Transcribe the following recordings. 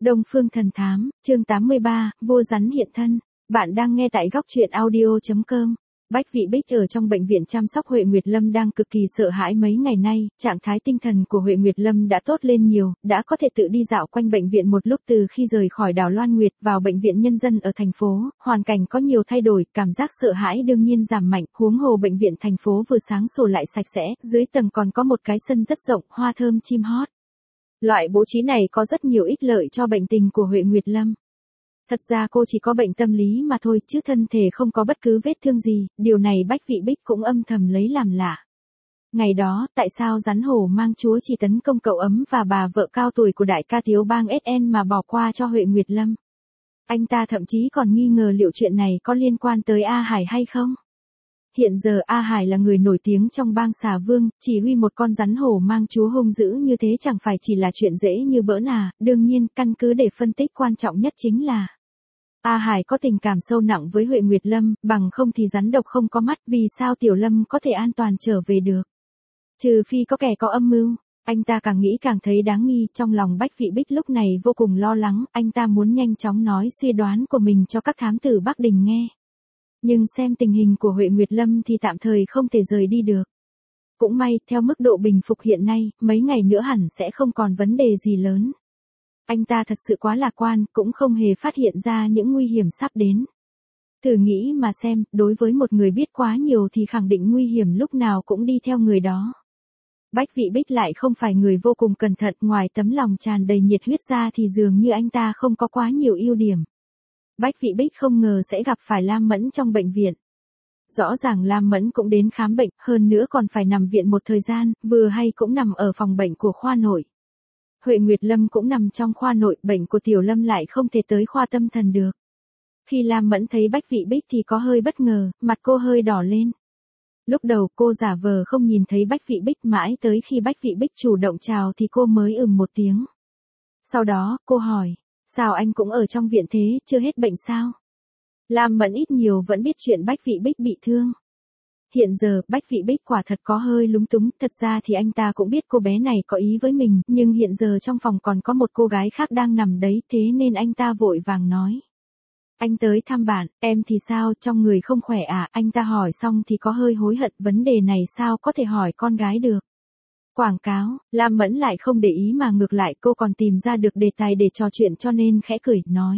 Đông Phương Thần Thám, chương 83, vô rắn hiện thân. Bạn đang nghe tại góc truyện audio.com. Bách Vị Bích ở trong bệnh viện chăm sóc Huệ Nguyệt Lâm đang cực kỳ sợ hãi mấy ngày nay, trạng thái tinh thần của Huệ Nguyệt Lâm đã tốt lên nhiều, đã có thể tự đi dạo quanh bệnh viện một lúc từ khi rời khỏi đảo Loan Nguyệt vào bệnh viện nhân dân ở thành phố, hoàn cảnh có nhiều thay đổi, cảm giác sợ hãi đương nhiên giảm mạnh, huống hồ bệnh viện thành phố vừa sáng sủa lại sạch sẽ, dưới tầng còn có một cái sân rất rộng, hoa thơm chim hót. Loại bố trí này có rất nhiều ích lợi cho bệnh tình của Huệ Nguyệt Lâm. Thật ra cô chỉ có bệnh tâm lý mà thôi, chứ thân thể không có bất cứ vết thương gì, điều này Bách Vị Bích cũng âm thầm lấy làm lạ. Ngày đó, tại sao rắn hổ mang chúa chỉ tấn công cậu ấm và bà vợ cao tuổi của đại ca thiếu bang SN mà bỏ qua cho Huệ Nguyệt Lâm? Anh ta thậm chí còn nghi ngờ liệu chuyện này có liên quan tới A Hải hay không? Hiện giờ A Hải là người nổi tiếng trong bang Xà Vương, chỉ huy một con rắn hổ mang chúa hung dữ như thế chẳng phải chỉ là chuyện dễ như bỡn à, đương nhiên căn cứ để phân tích quan trọng nhất chính là A Hải có tình cảm sâu nặng với Huệ Nguyệt Lâm, bằng không thì rắn độc không có mắt, vì sao Tiểu Lâm có thể an toàn trở về được? Trừ phi có kẻ có âm mưu. Anh ta càng nghĩ càng thấy đáng nghi, trong lòng Bách Vị Bích lúc này vô cùng lo lắng, anh ta muốn nhanh chóng nói suy đoán của mình cho các thám tử Bắc Đình nghe. Nhưng xem tình hình của Huệ Nguyệt Lâm thì tạm thời không thể rời đi được. Cũng may, theo mức độ bình phục hiện nay, mấy ngày nữa hẳn sẽ không còn vấn đề gì lớn. Anh ta thật sự quá lạc quan, cũng không hề phát hiện ra những nguy hiểm sắp đến. Thử nghĩ mà xem, đối với một người biết quá nhiều thì khẳng định nguy hiểm lúc nào cũng đi theo người đó. Bách Vị Bích lại không phải người vô cùng cẩn thận, ngoài tấm lòng tràn đầy nhiệt huyết ra thì dường như anh ta không có quá nhiều ưu điểm. Bách Vị Bích không ngờ sẽ gặp phải Lam Mẫn trong bệnh viện. Rõ ràng Lam Mẫn cũng đến khám bệnh, hơn nữa còn phải nằm viện một thời gian, vừa hay cũng nằm ở phòng bệnh của khoa nội. Huệ Nguyệt Lâm cũng nằm trong khoa nội, bệnh của Tiểu Lâm lại không thể tới khoa tâm thần được. Khi Lam Mẫn thấy Bách Vị Bích thì có hơi bất ngờ, mặt cô hơi đỏ lên. Lúc đầu cô giả vờ không nhìn thấy Bách Vị Bích, mãi tới khi Bách Vị Bích chủ động chào thì cô mới một tiếng. Sau đó, cô hỏi, sao anh cũng ở trong viện thế, chưa hết bệnh sao? Lam Mẫn ít nhiều vẫn biết chuyện Bách Vị Bích bị thương. Hiện giờ, Bách Vị Bích quả thật có hơi lúng túng, thật ra thì anh ta cũng biết cô bé này có ý với mình, nhưng hiện giờ trong phòng còn có một cô gái khác đang nằm đấy, thế nên anh ta vội vàng nói. Anh tới thăm bạn, em thì sao, trong người không khỏe à? Anh ta hỏi xong thì có hơi hối hận, vấn đề này sao có thể hỏi con gái được. Quảng cáo, Lam Mẫn lại không để ý mà ngược lại cô còn tìm ra được đề tài để trò chuyện cho nên khẽ cười, nói.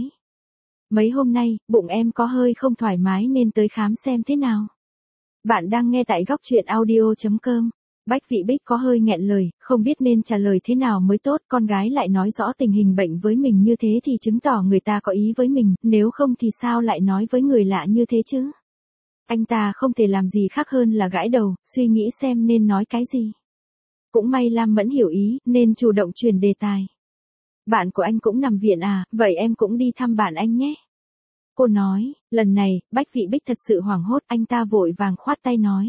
Mấy hôm nay, bụng em có hơi không thoải mái nên tới khám xem thế nào. Bạn đang nghe tại góc truyện audio.com. Bách Vị Bích có hơi nghẹn lời, không biết nên trả lời thế nào mới tốt, con gái lại nói rõ tình hình bệnh với mình như thế thì chứng tỏ người ta có ý với mình, nếu không thì sao lại nói với người lạ như thế chứ? Anh ta không thể làm gì khác hơn là gãi đầu, suy nghĩ xem nên nói cái gì. Cũng may Lam Mẫn hiểu ý, nên chủ động chuyển đề tài. Bạn của anh cũng nằm viện à, vậy em cũng đi thăm bạn anh nhé. Cô nói, lần này, Bách Vị Bích thật sự hoảng hốt, anh ta vội vàng khoát tay nói.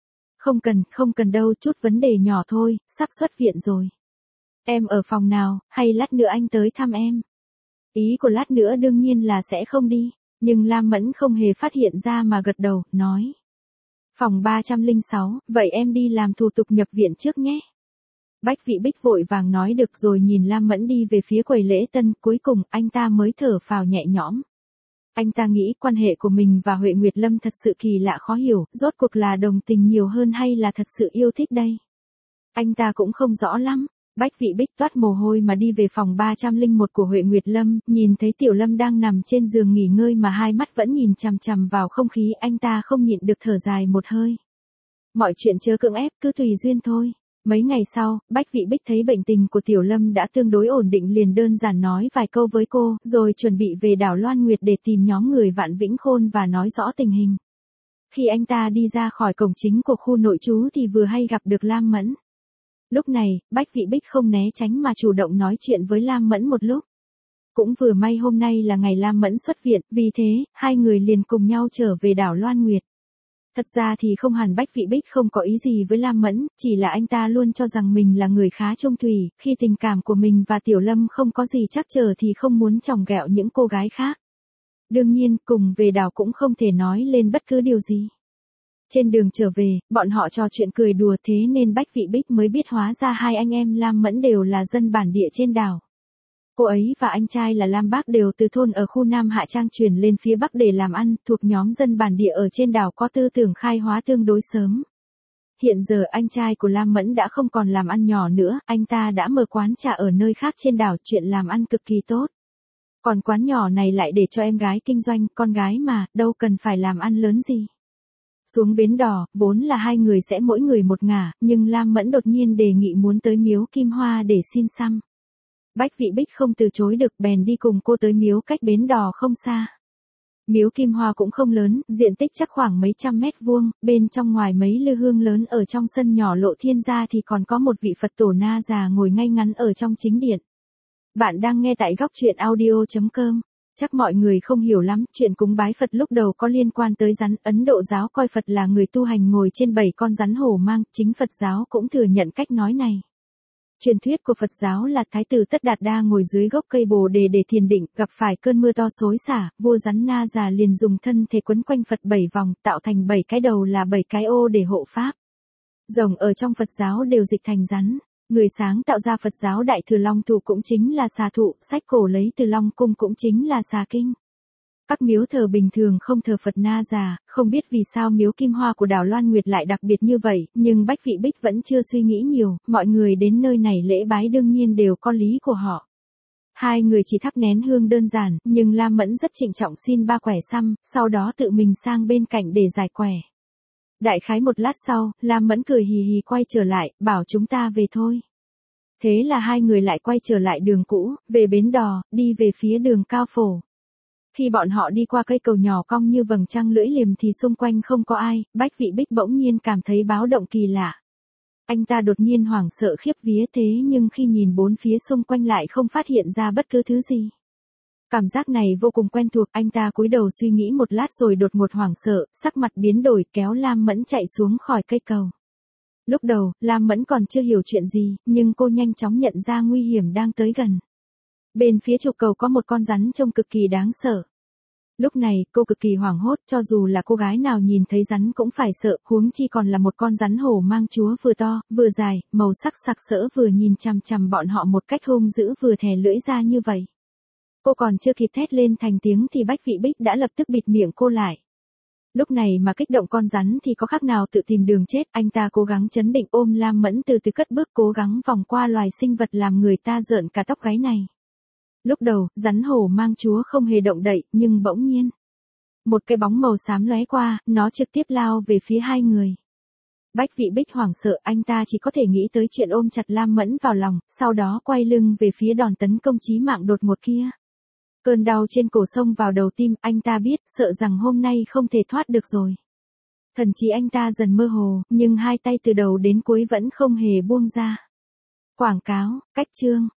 Không cần đâu, chút vấn đề nhỏ thôi, sắp xuất viện rồi. Em ở phòng nào, hay lát nữa anh tới thăm em? Ý của lát nữa đương nhiên là sẽ không đi, nhưng Lam Mẫn không hề phát hiện ra mà gật đầu, nói. Phòng 306, vậy em đi làm thủ tục nhập viện trước nhé. Bách Vị Bích vội vàng nói được rồi nhìn Lam Mẫn đi về phía quầy lễ tân, cuối cùng anh ta mới thở phào nhẹ nhõm. Anh ta nghĩ quan hệ của mình và Huệ Nguyệt Lâm thật sự kỳ lạ khó hiểu, rốt cuộc là đồng tình nhiều hơn hay là thật sự yêu thích đây? Anh ta cũng không rõ lắm. Bách Vị Bích toát mồ hôi mà đi về phòng 301 của Huệ Nguyệt Lâm, nhìn thấy Tiểu Lâm đang nằm trên giường nghỉ ngơi mà hai mắt vẫn nhìn chằm chằm vào không khí, anh ta không nhịn được thở dài một hơi. Mọi chuyện chớ cưỡng ép, cứ tùy duyên thôi. Mấy ngày sau, Bách Vị Bích thấy bệnh tình của Tiểu Lâm đã tương đối ổn định liền đơn giản nói vài câu với cô, rồi chuẩn bị về đảo Loan Nguyệt để tìm nhóm người Vạn Vĩnh Khôn và nói rõ tình hình. Khi anh ta đi ra khỏi cổng chính của khu nội trú thì vừa hay gặp được Lam Mẫn. Lúc này, Bách Vị Bích không né tránh mà chủ động nói chuyện với Lam Mẫn một lúc. Cũng vừa may hôm nay là ngày Lam Mẫn xuất viện, vì thế, hai người liền cùng nhau trở về đảo Loan Nguyệt. Thật ra thì không hẳn Bách Vị Bích không có ý gì với Lam Mẫn, chỉ là anh ta luôn cho rằng mình là người khá trung thủy, khi tình cảm của mình và Tiểu Lâm không có gì trắc trở thì không muốn chọc ghẹo những cô gái khác. Đương nhiên, cùng về đảo cũng không thể nói lên bất cứ điều gì. Trên đường trở về, bọn họ trò chuyện cười đùa thế nên Bách Vị Bích mới biết hóa ra hai anh em Lam Mẫn đều là dân bản địa trên đảo. Cô ấy và anh trai là Lam Bác đều từ thôn ở khu Nam Hạ Trang chuyển lên phía Bắc để làm ăn, thuộc nhóm dân bản địa ở trên đảo có tư tưởng khai hóa tương đối sớm. Hiện giờ anh trai của Lam Mẫn đã không còn làm ăn nhỏ nữa, anh ta đã mở quán trà ở nơi khác trên đảo, chuyện làm ăn cực kỳ tốt. Còn quán nhỏ này lại để cho em gái kinh doanh, con gái mà, đâu cần phải làm ăn lớn gì. Xuống bến đò, vốn là hai người sẽ mỗi người một ngả, nhưng Lam Mẫn đột nhiên đề nghị muốn tới miếu Kim Hoa để xin xăm. Bách Vị Bích không từ chối được, bèn đi cùng cô tới miếu cách bến đò không xa. Miếu Kim Hoa cũng không lớn, diện tích chắc khoảng mấy trăm mét vuông, bên trong ngoài mấy lư hương lớn ở trong sân nhỏ lộ thiên ra thì còn có một vị Phật tổ Na già ngồi ngay ngắn ở trong chính điện. Bạn đang nghe tại góc truyện audio.com. Chắc mọi người không hiểu lắm, chuyện cúng bái Phật lúc đầu có liên quan tới rắn, Ấn Độ giáo coi Phật là người tu hành ngồi trên 7 con rắn hổ mang, chính Phật giáo cũng thừa nhận cách nói này. Truyền thuyết của Phật giáo là Thái tử Tất Đạt Đa ngồi dưới gốc cây Bồ Đề để thiền định, gặp phải cơn mưa to xối xả, vua rắn Na già liền dùng thân thể quấn quanh Phật 7 vòng, tạo thành 7 cái đầu là 7 cái ô để hộ pháp. Rồng ở trong Phật giáo đều dịch thành rắn. Người sáng tạo ra Phật giáo Đại Thừa Long Thụ cũng chính là xà thụ, sách cổ lấy từ Long Cung cũng chính là xà kinh. Các miếu thờ bình thường không thờ Phật Na già, không biết vì sao miếu Kim Hoa của đảo Loan Nguyệt lại đặc biệt như vậy, nhưng Bách Vị Bích vẫn chưa suy nghĩ nhiều, mọi người đến nơi này lễ bái đương nhiên đều có lý của họ. Hai người chỉ thắp nén hương đơn giản, nhưng Lam Mẫn rất trịnh trọng xin 3 quẻ xăm, sau đó tự mình sang bên cạnh để giải quẻ. Đại khái một lát sau, Lam Mẫn cười hì hì quay trở lại, bảo chúng ta về thôi. Thế là hai người lại quay trở lại đường cũ, về bến đò, đi về phía đường Cao Phổ. Khi bọn họ đi qua cây cầu nhỏ cong như vầng trăng lưỡi liềm thì xung quanh không có ai, Bách Vị Bích bỗng nhiên cảm thấy báo động kỳ lạ. Anh ta đột nhiên hoảng sợ khiếp vía, thế nhưng khi nhìn bốn phía xung quanh lại không phát hiện ra bất cứ thứ gì. Cảm giác này vô cùng quen thuộc, anh ta cúi đầu suy nghĩ một lát rồi đột ngột hoảng sợ, sắc mặt biến đổi, kéo Lam Mẫn chạy xuống khỏi cây cầu. Lúc đầu, Lam Mẫn còn chưa hiểu chuyện gì, nhưng cô nhanh chóng nhận ra nguy hiểm đang tới gần. Bên phía trục cầu có một con rắn trông cực kỳ đáng sợ. Lúc này, cô cực kỳ hoảng hốt, cho dù là cô gái nào nhìn thấy rắn cũng phải sợ, huống chi còn là một con rắn hổ mang chúa vừa to, vừa dài, màu sắc sặc sỡ vừa nhìn chằm chằm bọn họ một cách hung dữ vừa thè lưỡi ra như vậy. Cô còn chưa kịp thét lên thành tiếng thì Bách Vị Bích đã lập tức bịt miệng cô lại. Lúc này mà kích động con rắn thì có khác nào tự tìm đường chết, anh ta cố gắng trấn định ôm Lam Mẫn từ từ cất bước cố gắng vòng qua loài sinh vật làm người ta rợn cả tóc gáy này. Lúc đầu, rắn hổ mang chúa không hề động đậy, nhưng bỗng nhiên. Một cái bóng màu xám lóe qua, nó trực tiếp lao về phía hai người. Bách Vị Bích hoảng sợ, anh ta chỉ có thể nghĩ tới chuyện ôm chặt Lam Mẫn vào lòng, sau đó quay lưng về phía đòn tấn công chí mạng đột ngột kia. Cơn đau trên cổ xông vào đầu tim, anh ta biết, sợ rằng hôm nay không thể thoát được rồi. Thần trí anh ta dần mơ hồ, nhưng hai tay từ đầu đến cuối vẫn không hề buông ra. Quảng cáo, cách chương.